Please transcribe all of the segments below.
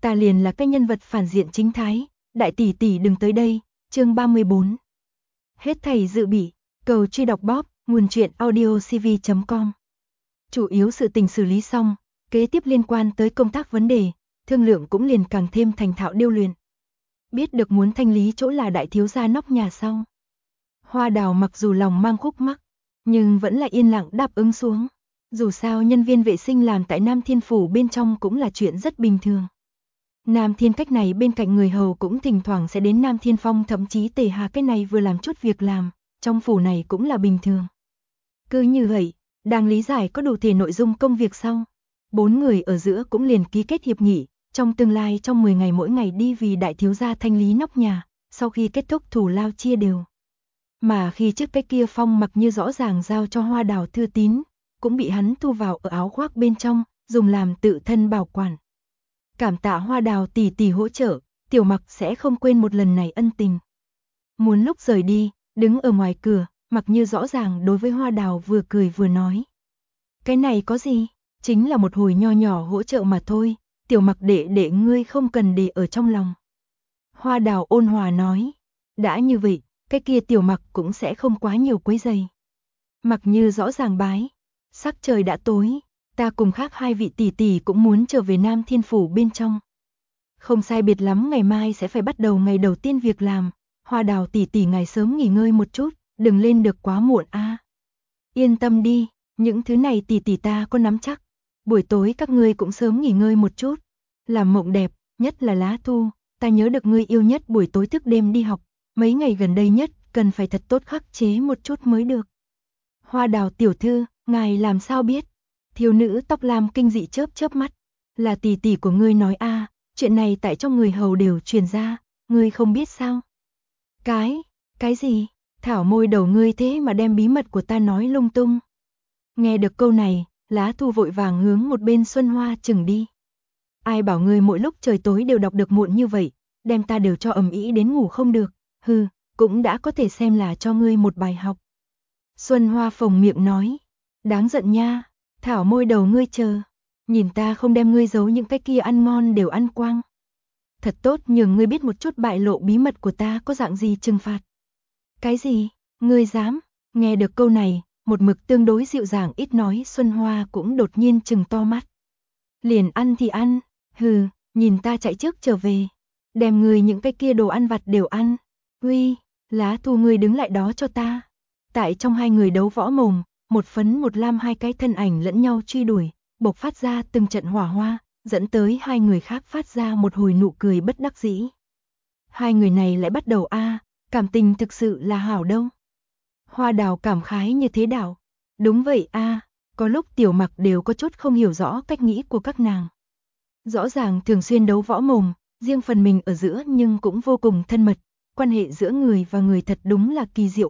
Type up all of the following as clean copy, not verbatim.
ta liền là cái nhân vật phản diện chính thái, đại tỷ tỷ đừng tới đây. Chương 34. Hết thảy dự bị, cầu truy đọc bóp, nguồn truyện audiocv.com. Chủ yếu sự tình xử lý xong, kế tiếp liên quan tới công tác vấn đề, thương lượng cũng liền càng thêm thành thạo điêu luyện. Biết được muốn thanh lý chỗ là đại thiếu gia nóc nhà sau. Hoa Đào mặc dù lòng mang khúc mắc, nhưng vẫn là yên lặng đáp ứng xuống. Dù sao nhân viên vệ sinh làm tại Nam Thiên Phủ bên trong cũng là chuyện rất bình thường. Nam Thiên cách này bên cạnh người hầu cũng thỉnh thoảng sẽ đến Nam Thiên Phong, thậm chí Tề Hà cái này vừa làm chút việc làm, trong phủ này cũng là bình thường. Cứ như vậy, đang lý giải có đủ thể nội dung công việc sau, 4 người ở giữa cũng liền ký kết hiệp nghị, trong tương lai trong 10 ngày mỗi ngày đi vì đại thiếu gia thanh lý nóc nhà, sau khi kết thúc thủ lao chia đều. Mà khi trước cái kia Phong Mặc Như rõ ràng giao cho Hoa Đào thư tín, cũng bị hắn thu vào ở áo khoác bên trong, dùng làm tự thân bảo quản. Cảm tạ Hoa Đào tỷ tỷ hỗ trợ, Tiểu Mặc sẽ không quên một lần này ân tình. Muốn lúc rời đi, đứng ở ngoài cửa, Mặc Như rõ ràng đối với Hoa Đào vừa cười vừa nói. Cái này có gì, chính là một hồi nho nhỏ hỗ trợ mà thôi, Tiểu Mặc đệ ngươi không cần để ở trong lòng. Hoa Đào ôn hòa nói, đã như vậy, cái kia Tiểu Mặc cũng sẽ không quá nhiều quấy rầy. Mặc Như rõ ràng bái, sắc trời đã tối, ta cùng khác 2 vị tỷ tỷ cũng muốn trở về Nam Thiên Phủ bên trong. Không sai biệt lắm ngày mai sẽ phải bắt đầu ngày đầu tiên việc làm, Hoa Đào tỷ tỷ ngài sớm nghỉ ngơi một chút, đừng lên được quá muộn a. Yên tâm đi, những thứ này tỷ tỷ ta có nắm chắc. Buổi tối các ngươi cũng sớm nghỉ ngơi một chút, làm mộng đẹp, nhất là Lá Thu, ta nhớ được ngươi yêu nhất buổi tối thức đêm đi học, mấy ngày gần đây nhất cần phải thật tốt khắc chế một chút mới được. Hoa Đào tiểu thư, ngài làm sao biết? Thiếu nữ tóc lam kinh dị chớp mắt, là tỷ tỷ của ngươi nói a, chuyện này tại trong người hầu đều truyền ra, ngươi không biết sao? Cái gì? Thảo môi đầu ngươi thế mà đem bí mật của ta nói lung tung. Nghe được câu này, Lá Thu vội vàng hướng một bên Xuân Hoa chừng đi. Ai bảo ngươi mỗi lúc trời tối đều đọc được muộn như vậy, đem ta đều cho ầm ĩ đến ngủ không được, hừ, cũng đã có thể xem là cho ngươi một bài học. Xuân Hoa phồng miệng nói, đáng giận nha, thảo môi đầu ngươi chờ, nhìn ta không đem ngươi giấu những cái kia ăn ngon đều ăn quang. Thật tốt nhường ngươi biết một chút bại lộ bí mật của ta có dạng gì trừng phạt. Cái gì, ngươi dám? Nghe được câu này, một mực tương đối dịu dàng ít nói Xuân Hoa cũng đột nhiên trừng to mắt. Liền ăn thì ăn, hừ, nhìn ta chạy trước trở về, đem ngươi những cái kia đồ ăn vặt đều ăn. Uy, Lá Thu ngươi đứng lại đó cho ta. Tại trong 2 người đấu võ mồm, một phấn một lam 2 cái thân ảnh lẫn nhau truy đuổi, bộc phát ra từng trận hỏa hoa, dẫn tới 2 người khác phát ra một hồi nụ cười bất đắc dĩ. 2 người này lại bắt đầu cảm tình thực sự là hảo đâu. Hoa Đào cảm khái như thế đảo. Đúng vậy có lúc Tiểu Mặc đều có chút không hiểu rõ cách nghĩ của các nàng. Rõ ràng thường xuyên đấu võ mồm, riêng phần mình ở giữa nhưng cũng vô cùng thân mật, quan hệ giữa người và người thật đúng là kỳ diệu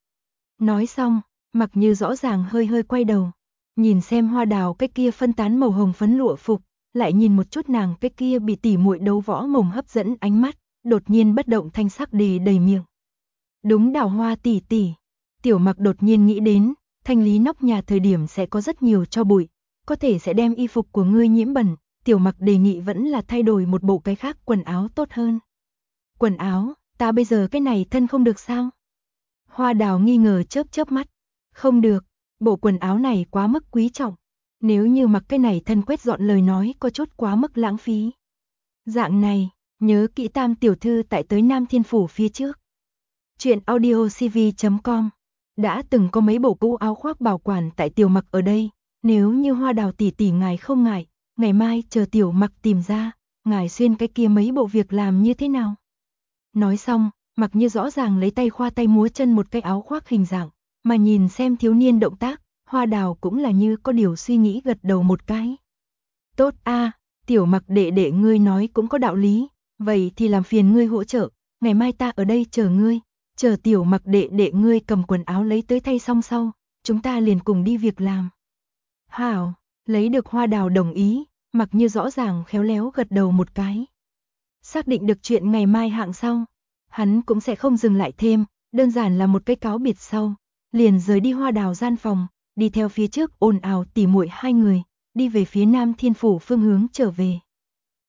Nói xong, Mặc Như rõ ràng hơi quay đầu, nhìn xem Hoa Đào cái kia phân tán màu hồng phấn lụa phục, lại nhìn một chút nàng cái kia bị tỉ muội đấu võ mồm hấp dẫn ánh mắt, đột nhiên bất động thanh sắc đề đầy miệng. Đúng Đào Hoa tỷ tỷ, Tiểu Mặc đột nhiên nghĩ đến, thanh lý nóc nhà thời điểm sẽ có rất nhiều tro bụi, có thể sẽ đem y phục của ngươi nhiễm bẩn, Tiểu Mặc đề nghị vẫn là thay đổi một bộ cái khác quần áo tốt hơn. Quần áo, ta bây giờ cái này thân không được sao? Hoa Đào nghi ngờ chớp mắt, không được, bộ quần áo này quá mức quý trọng, nếu như mặc cái này thân quét dọn lời nói có chút quá mức lãng phí. Dạng này, nhớ kỹ Tam tiểu thư tại tới Nam Thiên Phủ phía trước. Chuyện audiocv.com. Đã từng có mấy bộ cũ áo khoác bảo quản tại Tiểu Mặc ở đây, nếu như Hoa Đào tỷ tỷ ngài không ngại, ngày mai chờ Tiểu Mặc tìm ra, ngài xuyên cái kia mấy bộ việc làm như thế nào? Nói xong, Mặc Như rõ ràng lấy tay khoa tay múa chân một cái áo khoác hình dạng, mà nhìn xem thiếu niên động tác, Hoa Đào cũng là như có điều suy nghĩ gật đầu một cái. Tốt Tiểu Mặc đệ ngươi nói cũng có đạo lý, vậy thì làm phiền ngươi hỗ trợ, ngày mai ta ở đây chờ ngươi, chờ Tiểu Mặc đệ ngươi cầm quần áo lấy tới thay xong sau, chúng ta liền cùng đi việc làm. Hảo, lấy được Hoa Đào đồng ý, Mặc Như rõ ràng khéo léo gật đầu một cái. Xác định được chuyện ngày mai hạng sau, hắn cũng sẽ không dừng lại thêm, đơn giản là một cái cáo biệt sau, liền rời đi Hoa Đào gian phòng, đi theo phía trước ồn ào tỉ muội 2 người, đi về phía Nam Thiên Phủ phương hướng trở về.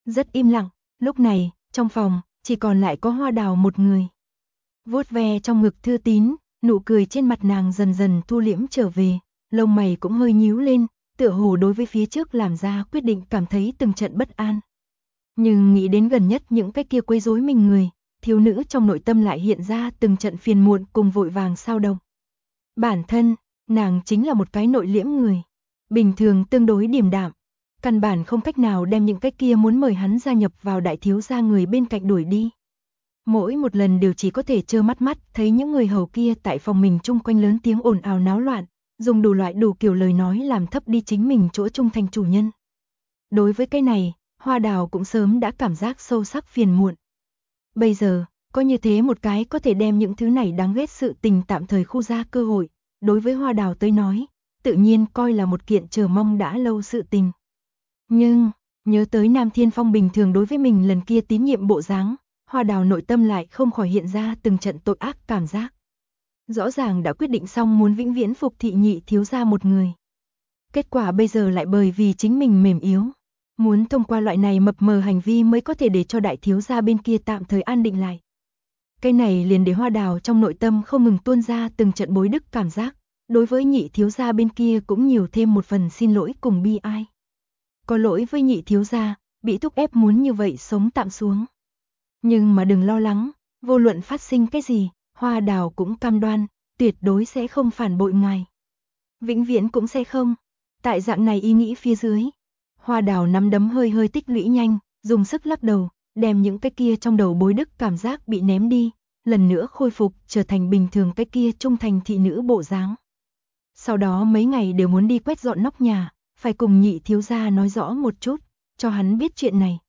Rất im lặng, lúc này, trong phòng, chỉ còn lại có Hoa Đào một người. Vuốt ve trong ngực thư tín, nụ cười trên mặt nàng dần dần thu liễm trở về, lông mày cũng hơi nhíu lên, tựa hồ đối với phía trước làm ra quyết định cảm thấy từng trận bất an. Nhưng nghĩ đến gần nhất những cái kia quấy rối mình người, thiếu nữ trong nội tâm lại hiện ra từng trận phiền muộn cùng vội vàng sao động. Bản thân, nàng chính là một cái nội liễm người, bình thường tương đối điềm đạm, căn bản không cách nào đem những cái kia muốn mời hắn gia nhập vào đại thiếu gia người bên cạnh đuổi đi. Mỗi một lần đều chỉ có thể trơ mắt thấy những người hầu kia tại phòng mình chung quanh lớn tiếng ồn ào náo loạn, dùng đủ loại đủ kiểu lời nói làm thấp đi chính mình chỗ trung thành chủ nhân. Đối với cái này, Hoa Đào cũng sớm đã cảm giác sâu sắc phiền muộn. Bây giờ, có như thế một cái có thể đem những thứ này đáng ghét sự tình tạm thời khu ra cơ hội, đối với Hoa Đào tới nói, tự nhiên coi là một kiện chờ mong đã lâu sự tình. Nhưng, nhớ tới Nam Thiên Phong bình thường đối với mình lần kia tín nhiệm bộ dáng, Hoa Đào nội tâm lại không khỏi hiện ra từng trận tội ác cảm giác. Rõ ràng đã quyết định xong muốn vĩnh viễn phục thị nhị thiếu gia một người. Kết quả bây giờ lại bởi vì chính mình mềm yếu, muốn thông qua loại này mập mờ hành vi mới có thể để cho đại thiếu gia bên kia tạm thời an định lại. Cái này liền để Hoa Đào trong nội tâm không ngừng tuôn ra từng trận bối đức cảm giác, đối với nhị thiếu gia bên kia cũng nhiều thêm một phần xin lỗi cùng bi ai. Có lỗi với nhị thiếu gia, bị thúc ép muốn như vậy sống tạm xuống. Nhưng mà đừng lo lắng, vô luận phát sinh cái gì, Hoa Đào cũng cam đoan, tuyệt đối sẽ không phản bội ngài. Vĩnh viễn cũng sẽ không. Tại dạng này ý nghĩ phía dưới, Hoa Đào nắm đấm hơi hơi tích lũy nhanh, dùng sức lắc đầu, đem những cái kia trong đầu bối đức cảm giác bị ném đi, lần nữa khôi phục trở thành bình thường cái kia trung thành thị nữ bộ dáng. Sau đó mấy ngày đều muốn đi quét dọn nóc nhà, phải cùng nhị thiếu gia nói rõ một chút, cho hắn biết chuyện này,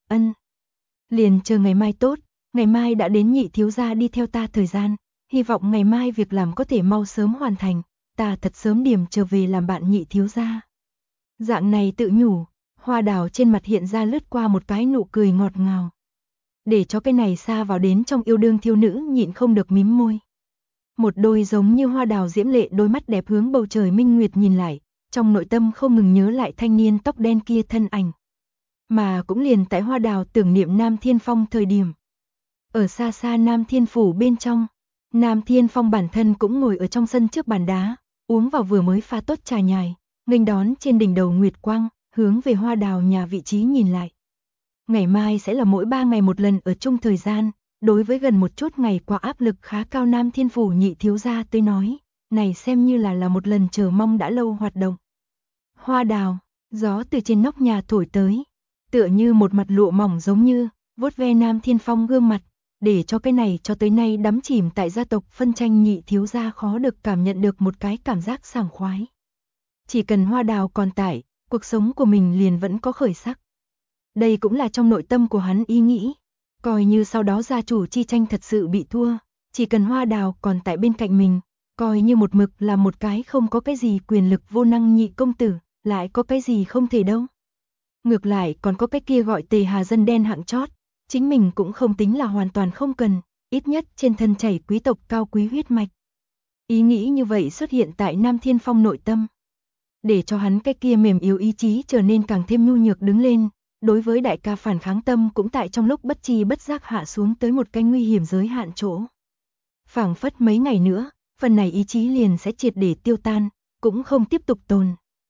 liền chờ ngày mai tốt, ngày mai đã đến nhị thiếu gia đi theo ta thời gian, hy vọng ngày mai việc làm có thể mau sớm hoàn thành, ta thật sớm điểm trở về làm bạn nhị thiếu gia. Dạng này tự nhủ, Hoa Đào trên mặt hiện ra lướt qua một cái nụ cười ngọt ngào. Để cho cái này xa vào đến trong yêu đương thiếu nữ nhịn không được mím môi. Một đôi giống như hoa đào diễm lệ đôi mắt đẹp hướng bầu trời minh nguyệt nhìn lại, trong nội tâm không ngừng nhớ lại thanh niên tóc đen kia thân ảnh. Mà cũng liền tại Hoa Đào tưởng niệm Nam Thiên Phong thời điểm. Ở xa xa Nam Thiên Phủ bên trong, Nam Thiên Phong bản thân cũng ngồi ở trong sân trước bàn đá, uống vào vừa mới pha tốt trà nhài, nghênh đón trên đỉnh đầu nguyệt quang, hướng về Hoa Đào nhà vị trí nhìn lại. Ngày mai sẽ là mỗi 3 ngày một lần ở chung thời gian, đối với gần một chút ngày qua áp lực khá cao Nam Thiên Phủ nhị thiếu gia tới nói, này xem như là một lần chờ mong đã lâu hoạt động. Hoa Đào, gió từ trên nóc nhà thổi tới, tựa như một mặt lụa mỏng giống như, vuốt ve Nam Thiên Phong gương mặt, để cho cái này cho tới nay đắm chìm tại gia tộc phân tranh nhị thiếu gia khó được cảm nhận được một cái cảm giác sảng khoái. Chỉ cần Hoa Đào còn tại, cuộc sống của mình liền vẫn có khởi sắc. Đây cũng là trong nội tâm của hắn ý nghĩ, coi như sau đó gia chủ chi tranh thật sự bị thua, chỉ cần Hoa Đào còn tại bên cạnh mình, coi như một mực là một cái không có cái gì quyền lực vô năng nhị công tử, lại có cái gì không thể đâu. Ngược lại còn có cái kia gọi Tề Hà dân đen hạng chót, chính mình cũng không tính là hoàn toàn không cần, ít nhất trên thân chảy quý tộc cao quý huyết mạch. Ý nghĩ như vậy xuất hiện tại Nam Thiên Phong nội tâm, để cho hắn cái kia mềm yếu ý chí trở nên càng thêm nhu nhược đứng lên, đối với đại ca phản kháng tâm cũng tại trong lúc bất tri bất giác hạ xuống tới một cái nguy hiểm giới hạn chỗ. Phảng phất mấy ngày nữa, phần này ý chí liền sẽ triệt để tiêu tan, cũng không tiếp tục tồn.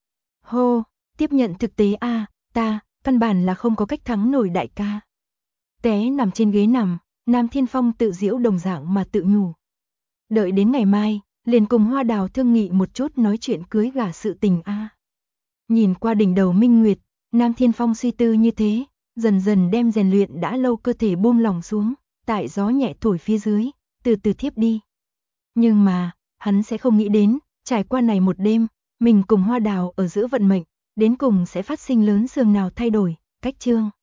Hô, tiếp nhận thực tế ta, căn bản là không có cách thắng nổi đại ca. Té nằm trên ghế nằm, Nam Thiên Phong tự giễu đồng dạng mà tự nhủ. Đợi đến ngày mai, liền cùng Hoa Đào thương nghị một chút nói chuyện cưới gả sự tình Nhìn qua đỉnh đầu minh nguyệt, Nam Thiên Phong suy tư như thế, dần dần đem rèn luyện đã lâu cơ thể buông lòng xuống, tại gió nhẹ thổi phía dưới, từ từ thiếp đi. Nhưng mà, hắn sẽ không nghĩ đến, trải qua này một đêm, mình cùng Hoa Đào ở giữa vận mệnh, đến cùng sẽ phát sinh lớn giường nào thay đổi, cách chương.